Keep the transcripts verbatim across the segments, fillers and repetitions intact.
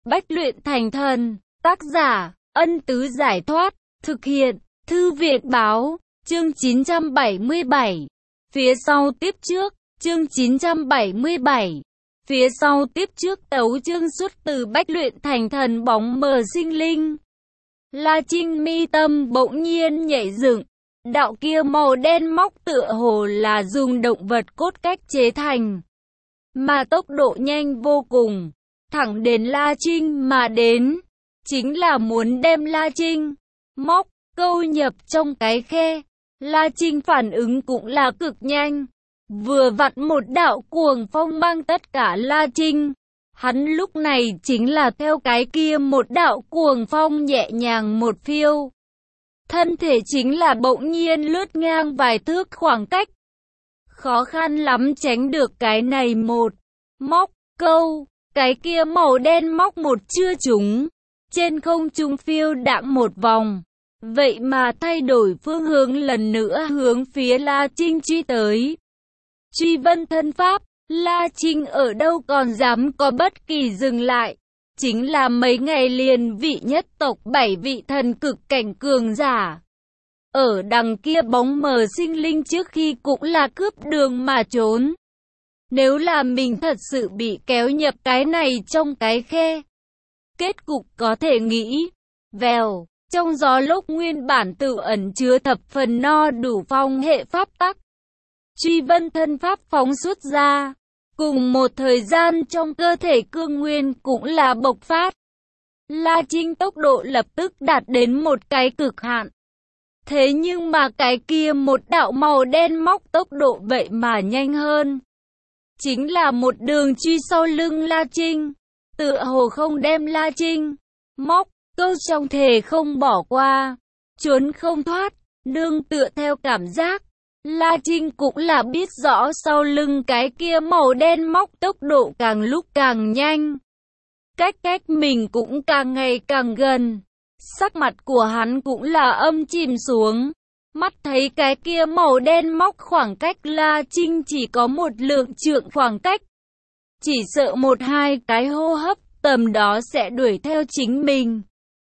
Bách luyện thành thần. Tác giả, Ân Tứ Giải Thoát. Thực hiện, Thư Viện Báo. Chương chín trăm bảy mươi bảy. Phía sau tiếp trước. Chương chín trăm bảy mươi bảy. Phía sau tiếp trước tấu chương xuất từ Bách luyện thành thần bóng mờ sinh linh. La Trinh mi tâm bỗng nhiên nhảy dựng. Đạo kia màu đen móc tựa hồ là dùng động vật cốt cách chế thành, mà tốc độ nhanh vô cùng, thẳng đến La Trinh mà đến, chính là muốn đem La Trinh móc câu nhập trong cái khe. La Trinh phản ứng cũng là cực nhanh, vừa vặn một đạo cuồng phong mang tất cả La Trinh. Hắn lúc này chính là theo cái kia một đạo cuồng phong nhẹ nhàng một phiêu, thân thể chính là bỗng nhiên lướt ngang vài thước khoảng cách. Khó khăn lắm tránh được cái này một móc câu, cái kia màu đen móc một chưa trúng, trên không trung phiêu đãng một vòng, vậy mà thay đổi phương hướng lần nữa hướng phía La Trinh truy tới. Truy vân thân pháp, La Trinh ở đâu còn dám có bất kỳ dừng lại. Chính là mấy ngày liền vị nhất tộc bảy vị thần cực cảnh cường giả ở đằng kia bóng mờ sinh linh trước khi cũng là cướp đường mà trốn. Nếu là mình thật sự bị kéo nhập cái này trong cái khe, kết cục có thể nghĩ. Vèo, trong gió lốc nguyên bản tự ẩn chứa thập phần no đủ phong hệ pháp tắc, truy vân thân pháp phóng xuất ra. Cùng một thời gian trong cơ thể cương nguyên cũng là bộc phát. La Trinh tốc độ lập tức đạt đến một cái cực hạn. Thế nhưng mà cái kia một đạo màu đen móc tốc độ vậy mà nhanh hơn. Chính là một đường truy sau lưng La Trinh. Tựa hồ không đem La Trinh móc câu trong thể không bỏ qua, trốn không thoát, nương tựa theo cảm giác. La Trinh cũng là biết rõ sau lưng cái kia màu đen móc tốc độ càng lúc càng nhanh. Cách cách mình cũng càng ngày càng gần. Sắc mặt của hắn cũng là âm chìm xuống. Mắt thấy cái kia màu đen móc khoảng cách La Trinh chỉ có một lượng trượng khoảng cách. Chỉ sợ một hai cái hô hấp tầm đó sẽ đuổi theo chính mình.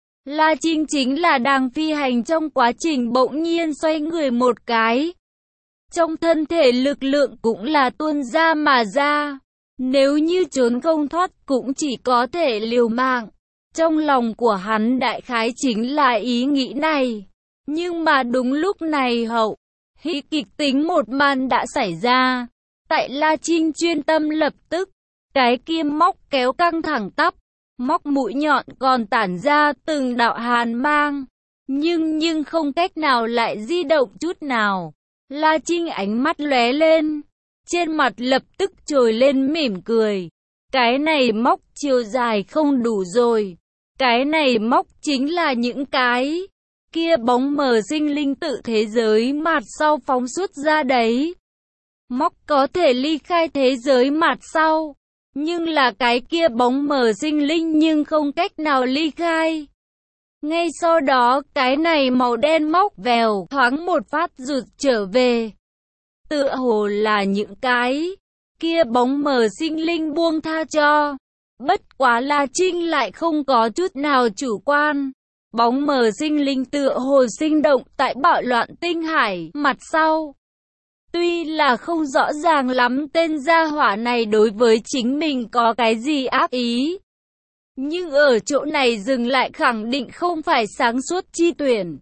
La Trinh chính là đang phi hành trong quá trình bỗng nhiên xoay người một cái. Trong thân thể lực lượng cũng là tuôn ra mà ra. Nếu như trốn không thoát cũng chỉ có thể liều mạng. Trong lòng của hắn đại khái chính là ý nghĩ này. Nhưng mà đúng lúc này hậu hí kịch tính một màn đã xảy ra. Tại La Trinh chuyên tâm lập tức, cái kia móc kéo căng thẳng tắp, móc mũi nhọn còn tản ra từng đạo hàn mang. Nhưng nhưng không cách nào lại di động chút nào. La Trinh ánh mắt lóe lên, trên mặt lập tức trồi lên mỉm cười. Cái này móc chiều dài không đủ rồi. Cái này móc chính là những cái kia bóng mờ sinh linh tự thế giới mặt sau phóng xuất ra đấy. Móc có thể ly khai thế giới mặt sau, nhưng là cái kia bóng mờ sinh linh nhưng không cách nào ly khai. Ngay sau đó cái này màu đen móc vèo thoáng một phát rụt trở về. Tựa hồ là những cái kia bóng mờ sinh linh buông tha cho. Bất quá La Trinh lại không có chút nào chủ quan. Bóng mờ sinh linh tựa hồ sinh động tại bạo loạn tinh hải mặt sau. Tuy là không rõ ràng lắm tên gia hỏa này đối với chính mình có cái gì ác ý, nhưng ở chỗ này dừng lại khẳng định không phải sáng suốt chi tuyển.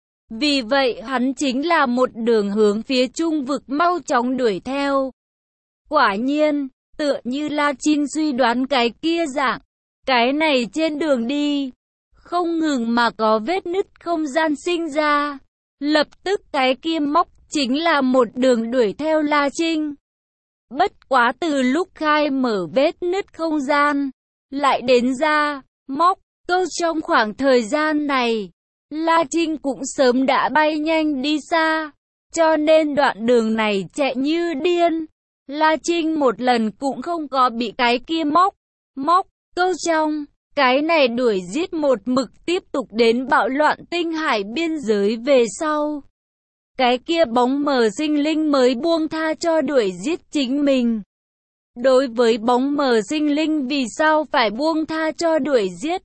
Vì vậy hắn chính là một đường hướng phía trung vực mau chóng đuổi theo. Quả nhiên, tựa như La Trinh suy đoán cái kia dạng, cái này trên đường đi, không ngừng mà có vết nứt không gian sinh ra. Lập tức cái kia móc chính là một đường đuổi theo La Trinh. Bất quá từ lúc khai mở vết nứt không gian, lại đến ra, móc, câu trong khoảng thời gian này, La Trinh cũng sớm đã bay nhanh đi xa, cho nên đoạn đường này chạy như điên. La Trinh một lần cũng không có bị cái kia móc, móc, câu trong, cái này đuổi giết một mực tiếp tục đến bạo loạn tinh hải biên giới về sau. Cái kia bóng mờ sinh linh mới buông tha cho đuổi giết chính mình. Đối với bóng mờ sinh linh vì sao phải buông tha cho đuổi giết?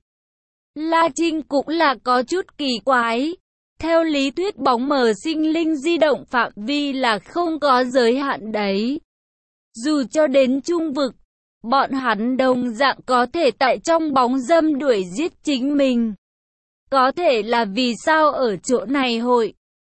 La Trinh cũng là có chút kỳ quái. Theo lý thuyết bóng mờ sinh linh di động phạm vi là không có giới hạn đấy. Dù cho đến trung vực, bọn hắn đồng dạng có thể tại trong bóng dâm đuổi giết chính mình. Có thể là vì sao ở chỗ này hội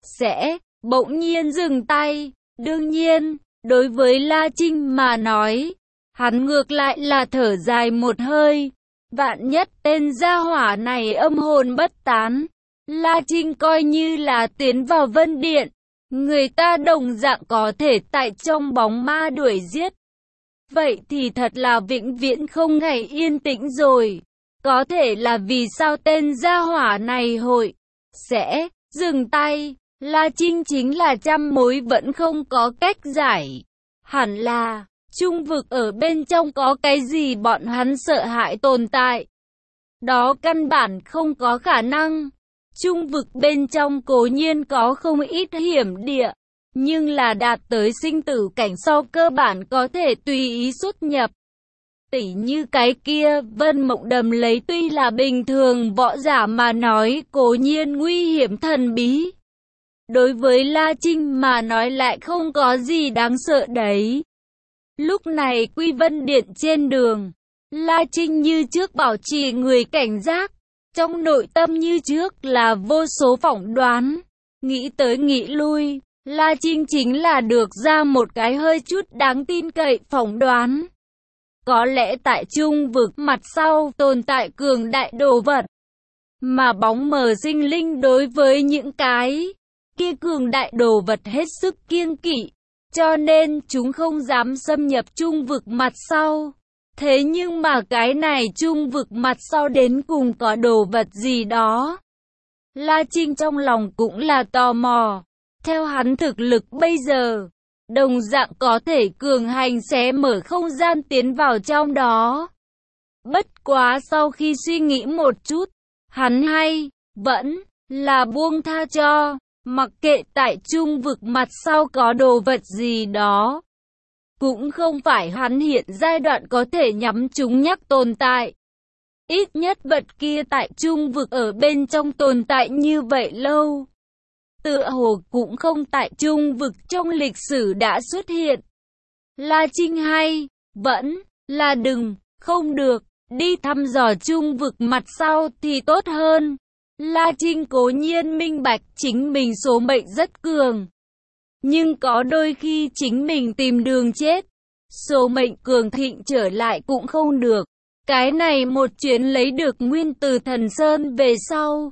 sẽ bỗng nhiên dừng tay. Đương nhiên, đối với La Trinh mà nói, hắn ngược lại là thở dài một hơi. Vạn nhất tên gia hỏa này âm hồn bất tán, La Trinh coi như là tiến vào Vân Điện, người ta đồng dạng có thể tại trong bóng ma đuổi giết. Vậy thì thật là vĩnh viễn không ngày yên tĩnh rồi. Có thể là vì sao tên gia hỏa này hội sẽ dừng tay. La Trinh chính là trăm mối vẫn không có cách giải. Hẳn là trung vực ở bên trong có cái gì bọn hắn sợ hãi tồn tại. Đó căn bản không có khả năng. Trung vực bên trong cố nhiên có không ít hiểm địa, nhưng là đạt tới sinh tử cảnh sau cơ bản có thể tùy ý xuất nhập. Tỉ như cái kia, Vân Mộng Đầm lấy tuy là bình thường võ giả mà nói cố nhiên nguy hiểm thần bí. Đối với La Trinh mà nói lại không có gì đáng sợ đấy. Lúc này Quy Vân Điện trên đường, La Trinh như trước bảo trì người cảnh giác. Trong nội tâm như trước là vô số phỏng đoán. Nghĩ tới nghĩ lui, La Trinh chính là được ra một cái hơi chút đáng tin cậy phỏng đoán. Có lẽ tại trung vực mặt sau tồn tại cường đại đồ vật. Mà bóng mờ sinh linh đối với những cái kia cường đại đồ vật hết sức kiêng kỵ. Cho nên chúng không dám xâm nhập trung vực mặt sau. Thế nhưng mà cái này trung vực mặt sau đến cùng có đồ vật gì đó. La Trinh trong lòng cũng là tò mò. Theo hắn thực lực bây giờ, đồng dạng có thể cường hành xé mở không gian tiến vào trong đó. Bất quá sau khi suy nghĩ một chút, hắn hay vẫn là buông tha cho, mặc kệ tại trung vực mặt sau có đồ vật gì đó. Cũng không phải hắn hiện giai đoạn có thể nhắm chúng nhắc tồn tại. Ít nhất vật kia tại trung vực ở bên trong tồn tại như vậy lâu. Tựa hồ cũng không tại trung vực trong lịch sử đã xuất hiện. La Trinh hay vẫn là đừng, không được, đi thăm dò trung vực mặt sau thì tốt hơn. La Trinh cố nhiên minh bạch chính mình số mệnh rất cường. Nhưng có đôi khi chính mình tìm đường chết, số mệnh cường thịnh trở lại cũng không được. Cái này một chuyến lấy được nguyên từ Thần Sơn về sau,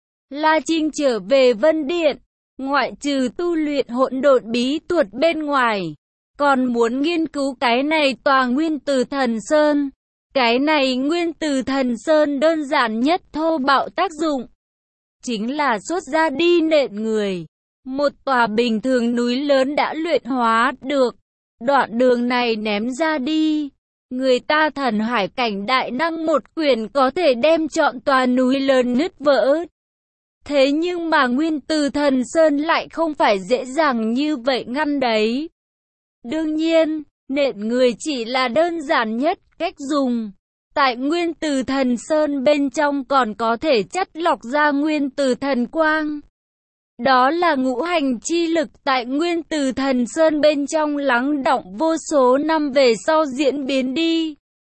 La Trinh trở về Vân Điện, ngoại trừ tu luyện hỗn độn bí thuật bên ngoài, còn muốn nghiên cứu cái này tòa nguyên từ Thần Sơn. Cái này nguyên từ Thần Sơn đơn giản nhất thô bạo tác dụng, chính là xuất ra đi nện người. Một tòa bình thường núi lớn đã luyện hóa được, đoạn đường này ném ra đi. Người ta thần hải cảnh đại năng một quyền có thể đem trọn tòa núi lớn nứt vỡ. Thế nhưng mà nguyên từ Thần Sơn lại không phải dễ dàng như vậy ngăn đấy. Đương nhiên, nện người chỉ là đơn giản nhất cách dùng. Tại nguyên từ Thần Sơn bên trong còn có thể chắt lọc ra nguyên từ thần quang. Đó là ngũ hành chi lực tại nguyên từ Thần Sơn bên trong lắng đọng vô số năm về sau diễn biến đi.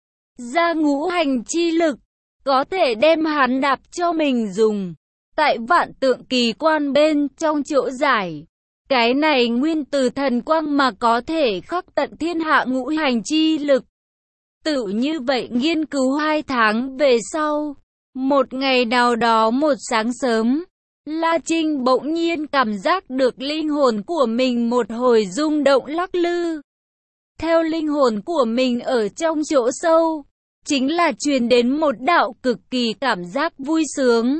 Ra ngũ hành chi lực, có thể đem hắn đạp cho mình dùng. Tại vạn tượng kỳ quan bên trong chỗ giải, cái này nguyên từ thần quang mà có thể khắc tận thiên hạ ngũ hành chi lực. Tự như vậy nghiên cứu hai tháng về sau, một ngày nào đó một sáng sớm, La Trinh bỗng nhiên cảm giác được linh hồn của mình một hồi rung động lắc lư. Theo linh hồn của mình ở trong chỗ sâu, chính là truyền đến một đạo cực kỳ cảm giác vui sướng.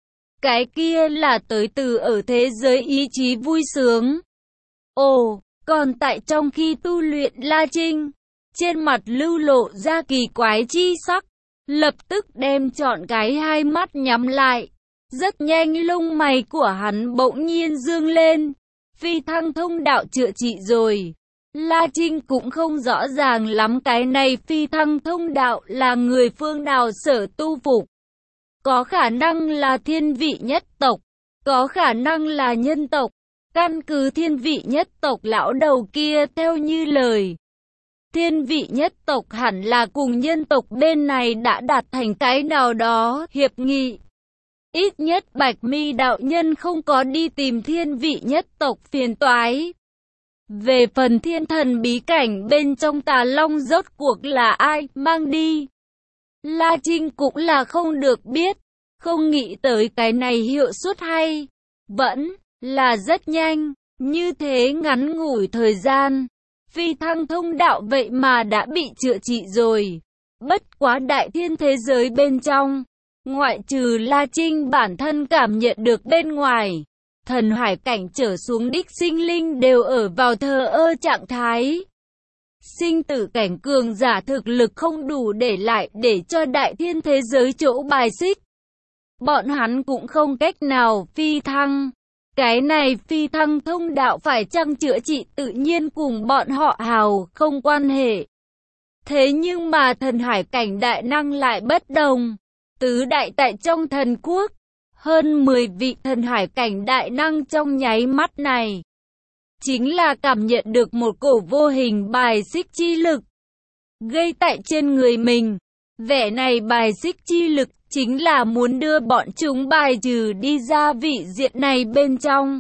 Cái kia là tới từ ở thế giới ý chí vui sướng. Ồ, còn tại trong khi tu luyện La Trinh, trên mặt lưu lộ ra kỳ quái chi sắc, lập tức đem trọn cái hai mắt nhắm lại. Rất nhanh lông mày của hắn bỗng nhiên dương lên, phi thăng thông đạo chữa trị rồi. La Trinh cũng không rõ ràng lắm cái này phi thăng thông đạo là người phương nào sở tu phục. Có khả năng là thiên vị nhất tộc, có khả năng là nhân tộc. Căn cứ thiên vị nhất tộc lão đầu kia theo như lời, thiên vị nhất tộc hẳn là cùng nhân tộc bên này đã đạt thành cái nào đó hiệp nghị. Ít nhất Bạch Mi đạo nhân không có đi tìm thiên vị nhất tộc phiền toái. Về phần thiên thần bí cảnh bên trong Tà Long rốt cuộc là ai mang đi, La Trinh cũng là không được biết. Không nghĩ tới cái này hiệu suất hay, vẫn là rất nhanh. Như thế ngắn ngủi thời gian, phi thăng thông đạo vậy mà đã bị chữa trị rồi. Bất quá đại thiên thế giới bên trong, ngoại trừ La Trinh bản thân cảm nhận được bên ngoài, thần hải cảnh trở xuống đích sinh linh đều ở vào thờ ơ trạng thái. Sinh tử cảnh cường giả thực lực không đủ để lại để cho đại thiên thế giới chỗ bài xích. Bọn hắn cũng không cách nào phi thăng. Cái này phi thăng thông đạo phải chăng chữa trị tự nhiên cùng bọn họ Hào không quan hệ. Thế nhưng mà thần hải cảnh đại năng lại bất đồng. Tứ đại tại trong thần quốc, hơn mười vị thần hải cảnh đại năng trong nháy mắt này, chính là cảm nhận được một cổ vô hình bài xích chi lực gây tại trên người mình. Vẻ này bài xích chi lực chính là muốn đưa bọn chúng bài trừ đi ra vị diện này bên trong.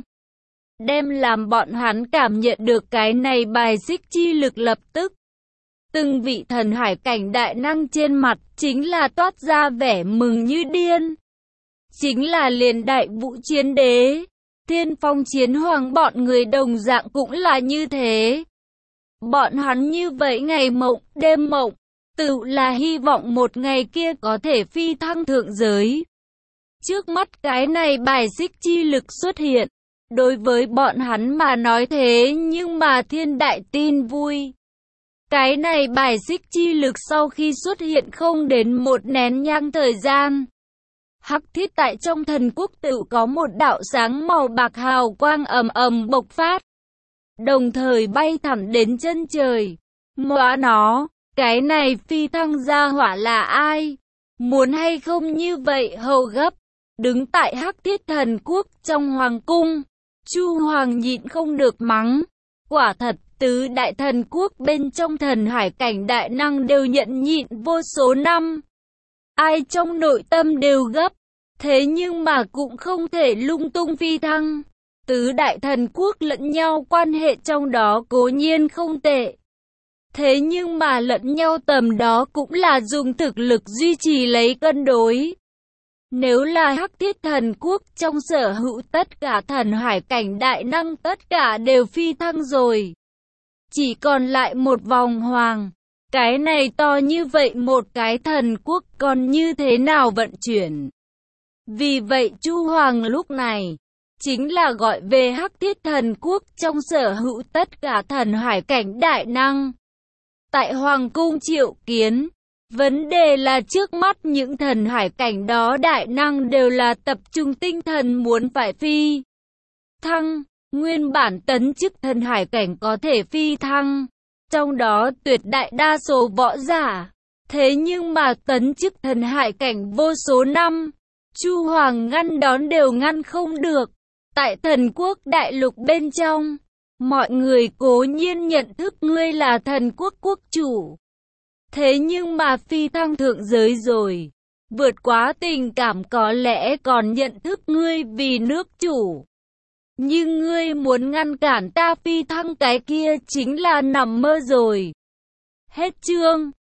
Đem làm bọn hắn cảm nhận được cái này bài xích chi lực lập tức. Từng vị thần hải cảnh đại năng trên mặt chính là toát ra vẻ mừng như điên. Chính là liền đại vũ chiến đế, thiên phong chiến hoàng bọn người đồng dạng cũng là như thế. Bọn hắn như vậy ngày mộng, đêm mộng, tự là hy vọng một ngày kia có thể phi thăng thượng giới. Trước mắt cái này bài xích chi lực xuất hiện, đối với bọn hắn mà nói thế nhưng mà thiên đại tin vui. Cái này bài xích chi lực sau khi xuất hiện không đến một nén nhang thời gian, hắc thiết tại trong thần quốc tự có một đạo sáng màu bạc hào quang ầm ầm bộc phát, đồng thời bay thẳng đến chân trời. Móa nó, cái này phi thăng gia hỏa là ai? Muốn hay không như vậy hầu gấp? Đứng tại hắc thiết thần quốc trong hoàng cung, Chu Hoàng nhịn không được mắng. Quả thật, tứ đại thần quốc bên trong thần hải cảnh đại năng đều nhận nhịn vô số năm. Ai trong nội tâm đều gấp, thế nhưng mà cũng không thể lung tung phi thăng. Tứ đại thần quốc lẫn nhau quan hệ trong đó cố nhiên không tệ. Thế nhưng mà lẫn nhau tầm đó cũng là dùng thực lực duy trì lấy cân đối. Nếu là hắc thiết thần quốc trong sở hữu tất cả thần hải cảnh đại năng tất cả đều phi thăng rồi, chỉ còn lại một vòng hoàng. Cái này to như vậy một cái thần quốc còn như thế nào vận chuyển? Vì vậy Chu Hoàng lúc này chính là gọi về hắc thiết thần quốc trong sở hữu tất cả thần hải cảnh đại năng. Tại Hoàng cung triệu kiến, vấn đề là trước mắt những thần hải cảnh đó đại năng đều là tập trung tinh thần muốn phải phi thăng. Nguyên bản tấn chức thần hải cảnh có thể phi thăng, trong đó tuyệt đại đa số võ giả. Thế nhưng mà tấn chức thần hải cảnh vô số năm, Chu Hoàng ngăn đón đều ngăn không được. Tại thần quốc đại lục bên trong, mọi người cố nhiên nhận thức ngươi là thần quốc quốc chủ. Thế nhưng mà phi thăng thượng giới rồi, vượt quá tình cảm có lẽ còn nhận thức ngươi vì nước chủ. Nhưng ngươi muốn ngăn cản ta phi thăng cái kia chính là nằm mơ rồi. Hết chương.